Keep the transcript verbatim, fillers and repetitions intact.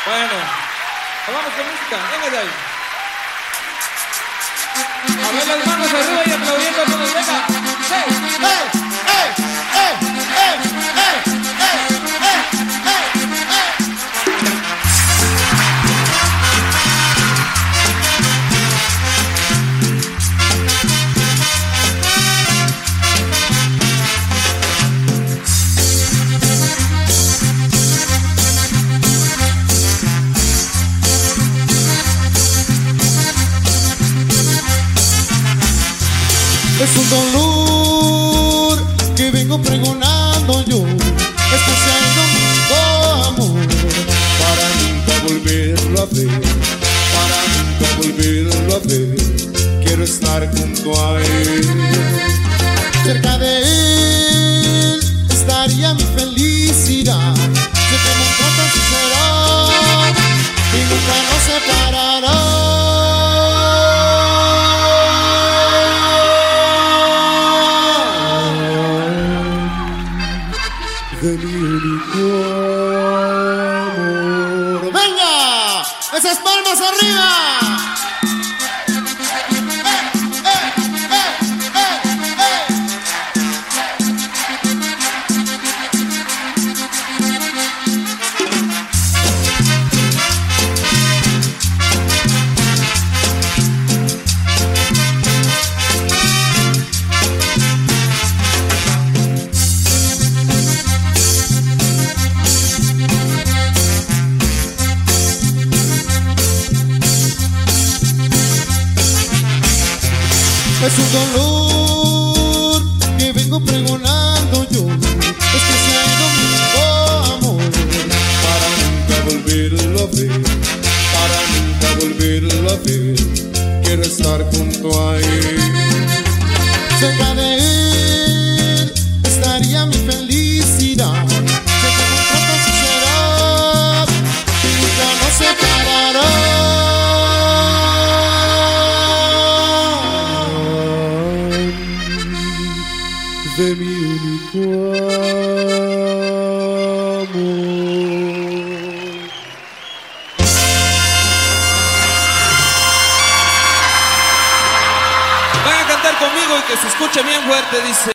Bueno, vamos con música, venga de ahí. A ver las manos arriba y aplaudiendo a todos, venga. ¡Hey! ¡Hey! ¡Hey! ¡Hey! ¡Hey! ¡Hey! ¡Hey! Es un dolor que vengo pregonando yo, especial domingo, amor, para nunca volverlo a ver, para nunca volverlo a ver. Quiero estar junto a él, cerca de él estaría mi felicidad. Sé que muy pronto así será y nunca nos separará. De mi único amor. ¡Venga! ¡Esas palmas arriba! Es un dolor que vengo pregonando yo, especial domingo, amor, para nunca volverlo a ver, para nunca volverlo a ver. Quiero estar junto a él, cerca de él estaría mi felicidad. Sé que muy pronto así será y nunca nos separará. De mi único amor. Van a cantar conmigo y que se escuche bien fuerte, dice.